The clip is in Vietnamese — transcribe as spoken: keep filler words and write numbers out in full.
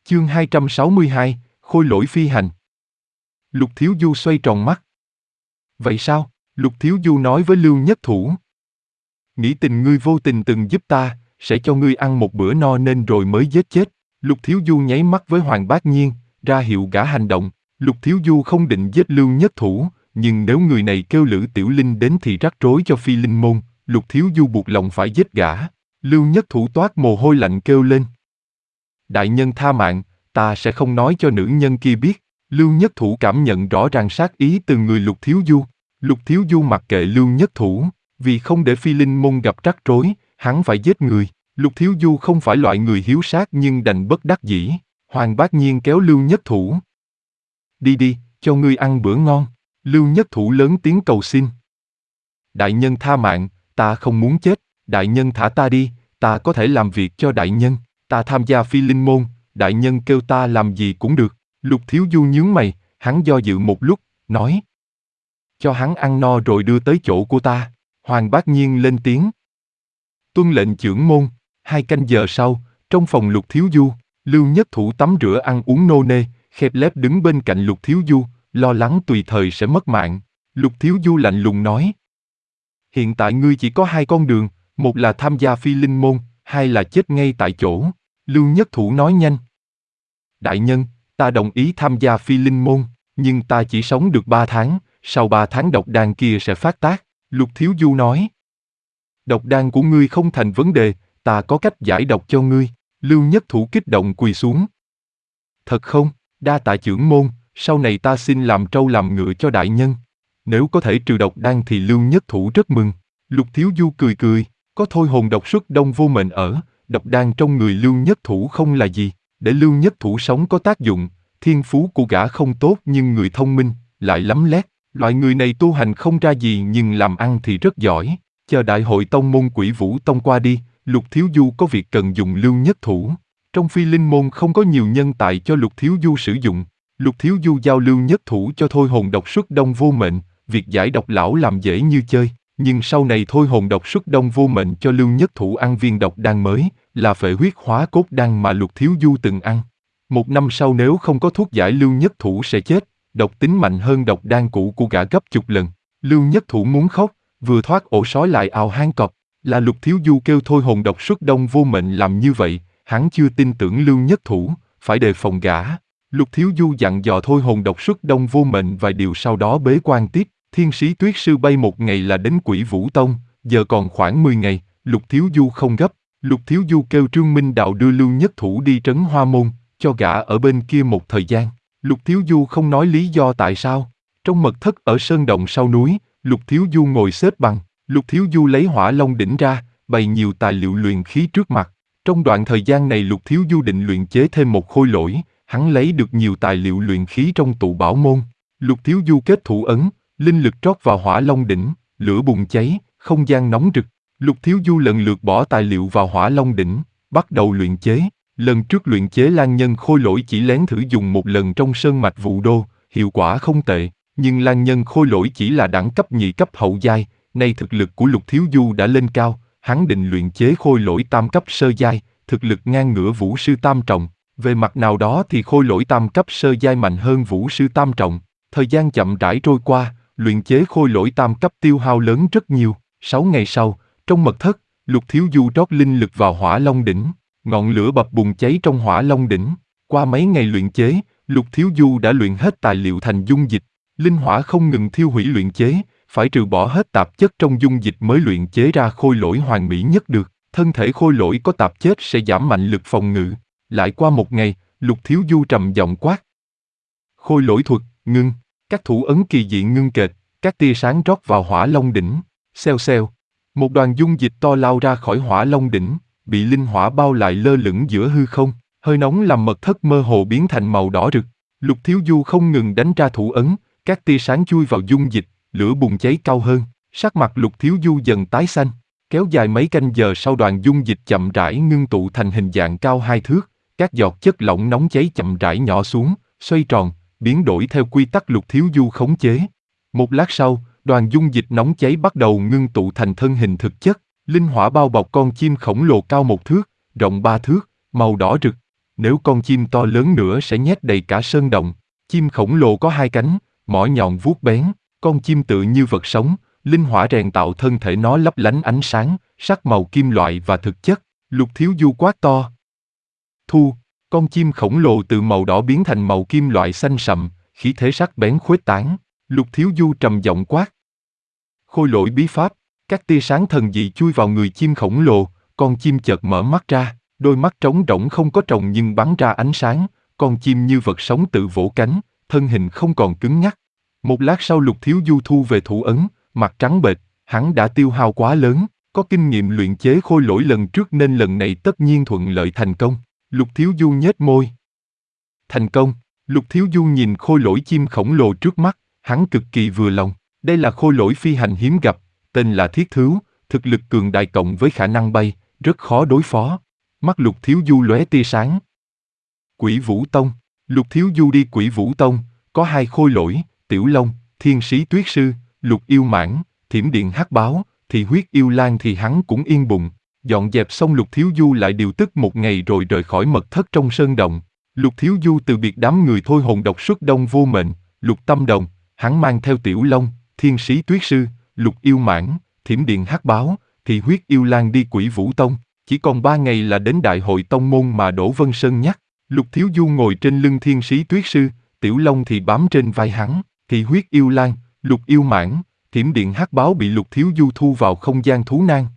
Chương hai trăm sáu mươi hai, Khôi Lỗi phi hành. Lục Thiếu Du xoay tròn mắt. Vậy sao? Lục Thiếu Du nói với Lưu Nhất Thủ. Nghĩ tình ngươi vô tình từng giúp ta, sẽ cho ngươi ăn một bữa no nên rồi mới giết chết. Lục Thiếu Du nháy mắt với Hoàng Bác Nhiên, ra hiệu gã hành động. Lục Thiếu Du không định giết Lưu Nhất Thủ, nhưng nếu người này kêu Lữ Tiểu Linh đến thì rắc rối cho Phi Linh môn. Lục Thiếu Du buộc lòng phải giết gã. Lưu Nhất Thủ toát mồ hôi lạnh kêu lên. Đại nhân tha mạng, ta sẽ không nói cho nữ nhân kia biết. Lưu Nhất Thủ cảm nhận rõ ràng sát ý từ người Lục Thiếu Du. Lục Thiếu Du mặc kệ Lưu Nhất Thủ, vì không để Phi Linh môn gặp rắc rối, hắn phải giết người. Lục Thiếu Du không phải loại người hiếu sát nhưng đành bất đắc dĩ. Hoàng Bác Nhiên kéo Lưu Nhất Thủ. Đi đi, cho ngươi ăn bữa ngon. Lưu Nhất Thủ lớn tiếng cầu xin. Đại nhân tha mạng, ta không muốn chết. Đại nhân thả ta đi, ta có thể làm việc cho đại nhân. Ta tham gia Phi Linh môn, đại nhân kêu ta làm gì cũng được. Lục Thiếu Du nhướng mày, hắn do dự một lúc, nói. Cho hắn ăn no rồi đưa tới chỗ của ta. Hoàng Bác Nhiên lên tiếng. Tuân lệnh chưởng môn. Hai canh giờ sau, trong phòng Lục Thiếu Du, Lưu Nhất Thủ tắm rửa ăn uống nô nê, khép lép đứng bên cạnh Lục Thiếu Du, lo lắng tùy thời sẽ mất mạng. Lục Thiếu Du lạnh lùng nói. Hiện tại ngươi chỉ có hai con đường, một là tham gia Phi Linh môn, hai là chết ngay tại chỗ. Lưu Nhất Thủ nói nhanh. Đại nhân, ta đồng ý tham gia Phi Linh môn, nhưng ta chỉ sống được ba tháng, sau ba tháng độc đan kia sẽ phát tác. Lục Thiếu Du nói. Độc đan của ngươi không thành vấn đề, ta có cách giải độc cho ngươi. Lưu Nhất Thủ kích động quỳ xuống. Thật không? Đa tạ chưởng môn, sau này ta xin làm trâu làm ngựa cho đại nhân. Nếu có thể trừ độc đan thì Lưu Nhất Thủ rất mừng. Lục Thiếu Du cười cười, có thôi hồn độc xuất đông vô mệnh ở, độc đan trong người Lưu Nhất Thủ không là gì. Để Lưu Nhất Thủ sống có tác dụng, thiên phú của gã không tốt nhưng người thông minh, lại lắm lét. Loại người này tu hành không ra gì nhưng làm ăn thì rất giỏi. Chờ đại hội tông môn Quỷ Vũ Tông qua đi, Lục Thiếu Du có việc cần dùng Lưu Nhất Thủ. Trong Phi Linh môn không có nhiều nhân tài cho Lục Thiếu Du sử dụng. Lục Thiếu Du giao Lưu Nhất Thủ cho thôi hồn độc xuất đông vô mệnh, việc giải độc lão làm dễ như chơi. Nhưng sau này thôi hồn độc xuất đông vô mệnh cho Lưu Nhất Thủ ăn viên độc đan mới, là phệ huyết hóa cốt đan mà Lục Thiếu Du từng ăn. Một năm sau nếu không có thuốc giải Lưu Nhất Thủ sẽ chết, độc tính mạnh hơn độc đan cũ của gã gấp chục lần. Lưu Nhất Thủ muốn khóc, vừa thoát ổ sói lại ào hang cọp. Là Lục Thiếu Du kêu thôi hồn độc xuất đông vô mệnh làm như vậy, hắn chưa tin tưởng Lưu Nhất Thủ, phải đề phòng gã. Lục Thiếu Du dặn dò thôi hồn độc xuất đông vô mệnh vài điều sau đó bế quan tiếp. Thiên Sĩ Tuyết Sư bay một ngày là đến Quỷ Vũ Tông, giờ còn khoảng mười ngày, Lục Thiếu Du không gấp. Lục Thiếu Du kêu Trương Minh Đạo đưa Lưu Nhất Thủ đi trấn Hoa Môn, cho gã ở bên kia một thời gian. Lục Thiếu Du không nói lý do tại sao. Trong mật thất ở sơn động sau núi, Lục Thiếu Du ngồi xếp bằng. Lục Thiếu Du lấy Hỏa Long đỉnh ra, bày nhiều tài liệu luyện khí trước mặt. Trong đoạn thời gian này Lục Thiếu Du định luyện chế thêm một khôi lỗi, hắn lấy được nhiều tài liệu luyện khí trong tụ bảo môn. Lục Thiếu Du kết thủ ấn, linh lực trót vào Hỏa Long đỉnh, lửa bùng cháy, không gian nóng rực. Lục Thiếu Du lần lượt bỏ tài liệu vào Hỏa Long đỉnh, bắt đầu luyện chế. Lần trước luyện chế Lan Nhân khôi lỗi chỉ lén thử dùng một lần trong sơn mạch Vũ Đô, hiệu quả không tệ. Nhưng Lan Nhân khôi lỗi chỉ là đẳng cấp nhị cấp hậu giai, nay thực lực của Lục Thiếu Du đã lên cao, hắn định luyện chế khôi lỗi tam cấp sơ giai, thực lực ngang ngửa Vũ Sư Tam Trọng. Về mặt nào đó thì khôi lỗi tam cấp sơ giai mạnh hơn Vũ Sư Tam Trọng. Thời gian chậm rãi trôi qua, luyện chế khôi lỗi tam cấp tiêu hao lớn rất nhiều. Sáu ngày sau, trong mật thất, Lục Thiếu Du trót linh lực vào Hỏa Long đỉnh, ngọn lửa bập bùng cháy trong Hỏa Long đỉnh. Qua mấy ngày luyện chế, Lục Thiếu Du đã luyện hết tài liệu thành dung dịch. Linh hỏa không ngừng thiêu hủy luyện chế, phải trừ bỏ hết tạp chất trong dung dịch mới luyện chế ra khôi lỗi hoàn mỹ nhất được. Thân thể khôi lỗi có tạp chất sẽ giảm mạnh lực phòng ngự. Lại qua một ngày, Lục Thiếu Du trầm giọng quát. Khôi lỗi thuật, ngưng. Các thủ ấn kỳ dị ngưng kệt, các tia sáng rót vào Hỏa Long đỉnh. Xèo xèo. Một đoàn dung dịch to lao ra khỏi Hỏa Long đỉnh, bị linh hỏa bao lại lơ lửng giữa hư không. Hơi nóng làm mật thất mơ hồ biến thành màu đỏ rực. Lục Thiếu Du không ngừng đánh ra thủ ấn, các tia sáng chui vào dung dịch, lửa bùng cháy cao hơn. Sắc mặt Lục Thiếu Du dần tái xanh. Kéo dài mấy canh giờ sau đoàn dung dịch chậm rãi ngưng tụ thành hình dạng cao hai thước. Các giọt chất lỏng nóng cháy chậm rãi nhỏ xuống, xoay tròn, biến đổi theo quy tắc Lục Thiếu Du khống chế. Một lát sau, đoàn dung dịch nóng cháy bắt đầu ngưng tụ thành thân hình thực chất. Linh hỏa bao bọc con chim khổng lồ cao một thước, rộng ba thước, màu đỏ rực. nếu con chim to lớn nữa sẽ nhét đầy cả sơn động. Chim khổng lồ có hai cánh, mỏ nhọn vuốt bén, con chim tựa như vật sống, linh hỏa rèn tạo thân thể nó lấp lánh ánh sáng, sắc màu kim loại và thực chất. Lục Thiếu Du quát to. Thu, con chim khổng lồ từ màu đỏ biến thành màu kim loại xanh sậm, khí thế sắc bén khuếch tán. Lục Thiếu Du trầm giọng quát. Khôi lỗi bí pháp, các tia sáng thần dị chui vào người chim khổng lồ, con chim chợt mở mắt ra, đôi mắt trống rỗng không có tròng nhưng bắn ra ánh sáng, con chim như vật sống tự vỗ cánh, thân hình không còn cứng nhắc. Một lát sau Lục Thiếu Du thu về thủ ấn, mặt trắng bệch, hắn đã tiêu hao quá lớn, có kinh nghiệm luyện chế khôi lỗi lần trước nên lần này tất nhiên thuận lợi thành công. Lục Thiếu Du nhếch môi. Thành công. Lục Thiếu Du nhìn khôi lỗi chim khổng lồ trước mắt, hắn cực kỳ vừa lòng. Đây là khôi lỗi phi hành hiếm gặp, tên là Thiết Thứu, thực lực cường đại cộng với khả năng bay, rất khó đối phó. Mắt Lục Thiếu Du lóe tia sáng. Quỷ Vũ Tông. Lục Thiếu Du đi Quỷ Vũ Tông, có hai khôi lỗi, Tiểu Long, Thiên Sĩ Tuyết Sư, Lục Yêu Mãng, Thiểm Điện Hắc Báo, thì Huyết Yêu Lang thì hắn cũng yên bụng. Dọn dẹp xong Lục Thiếu Du lại điều tức một ngày rồi rời khỏi mật thất trong sơn động. Lục Thiếu Du từ biệt đám người thôi hồn độc xuất đông vô mệnh, Lục Tâm Đồng, hắn mang theo Tiểu Long, Thiên Sĩ Tuyết Sư, Lục Yêu Mãng, Thiểm Điện Hắc Báo, thì Huyết Yêu Lang đi Quỷ Vũ Tông. Chỉ còn ba ngày là đến đại hội tông môn mà Đỗ Vân Sơn nhắc. Lục Thiếu Du ngồi trên lưng Thiên Sĩ Tuyết Sư, Tiểu Long thì bám trên vai hắn, thì Huyết Yêu Lang, Lục Yêu Mãng, Thiểm Điện Hắc Báo bị Lục Thiếu Du thu vào không gian thú nan.